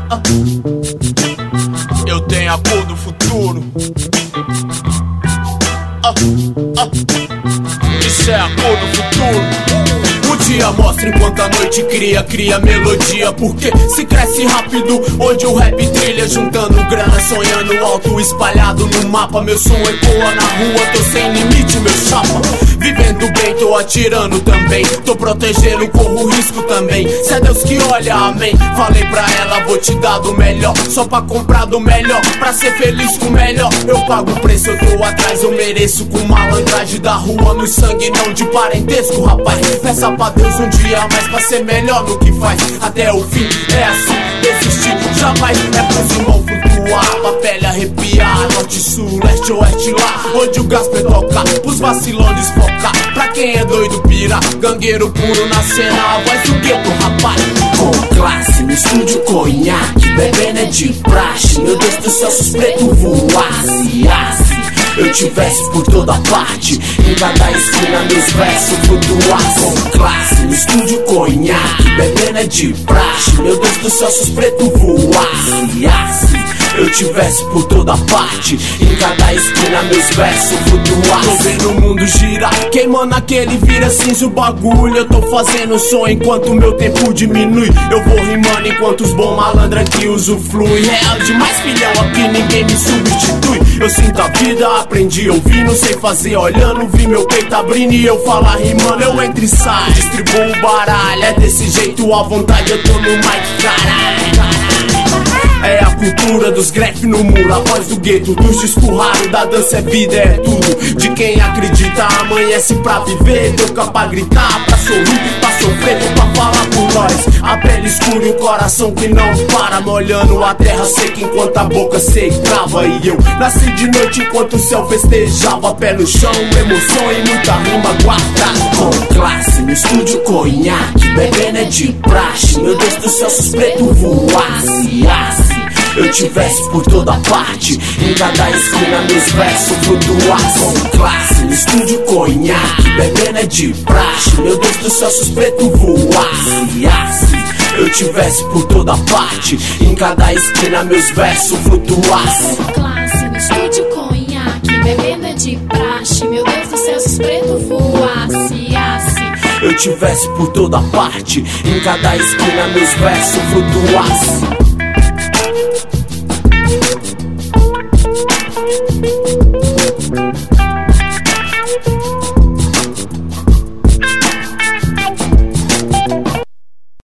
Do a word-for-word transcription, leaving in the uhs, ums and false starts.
Eu tenho a cor do futuro. Isso é a cor do futuro. O dia mostra enquanto a noite cria, cria melodia. Porque se cresce rápido, onde o rap trilha, juntando grana, sonhando alto, espalhado no mapa. Meu som ecoa na rua, tô sem limite, meu chapa. Vivendo bem, tô atirando também, tô protegendo, corro risco também. Se é Deus que olha, amém. Falei pra ela, vou te dar do melhor, só pra comprar do melhor, pra ser feliz com o melhor. Eu pago o preço, eu tô atrás, eu mereço. Com malandragem da rua, no sangue não de parentesco, rapaz. Peça pra Deus um dia mais pra ser melhor no que faz. Até o fim, é assim, desistir jamais. É pros irmãos flutuar, pra pele arrepiar. Norte, sul, leste, oeste lá, onde o Gasper toca, pros vacilões desfocar. Pra quem é doido pira, gangueiro puro na cena, a voz do gueto, rapaz. Com classe, no estúdio conhaque, bebendo é de praxe. Meu Deus do céu, se os pretos voasse, asse, eu tivesse por toda parte, em cada esquina meus versos flutuassem. Com classe, no estúdio conhaque, bebendo é de praxe. Meu Deus do céu, se os pretos voasse, asse, eu tivesse por toda parte, em cada esquina meus versos flutuassem. Tô vendo o mundo girar, queimando aquele vira cinza o bagulho. Eu tô fazendo som enquanto meu tempo diminui. Eu vou rimando enquanto os bons malandros aqui usufruem. Real demais, filhão, aqui ninguém me substitui. Eu sinto a vida, aprendi a ouvir, não sei fazer olhando. Vi meu peito abrindo e eu falar rimando. Eu entro e saio, distribuo o baralho. É desse jeito à vontade, eu tô no mic, caralho. É a cultura dos gref no muro, a voz do gueto, dos escurrados, da dança é vida, é tudo. De quem acredita, amanhece pra viver, toca pra gritar, pra sorrir, pra sofrer, pra falar por nós. A pele escura e o coração que não para, molhando a terra seca enquanto a boca secava. E eu nasci de noite enquanto o céu festejava, pé no chão, emoção e muita rima guardada. Com classe, no estúdio conhaque, bebendo é de praxe. Meu Deus do céu, se os pretos voasse, asse, eu tivesse por toda parte, em cada esquina meus versos flutuassem. Com classe, no estúdio conhaque, bebendo é de praxe. Meu Deus do céu, se os pretos voasse, asse, eu tivesse por toda parte, em cada esquina meus versos flutuassem. Com classe, no estúdio conhaque, bebendo é de praxe. Meu Deus do céu, se os pretos voasse, asse, eu tivesse por toda parte, em cada esquina meus versos flutuassem.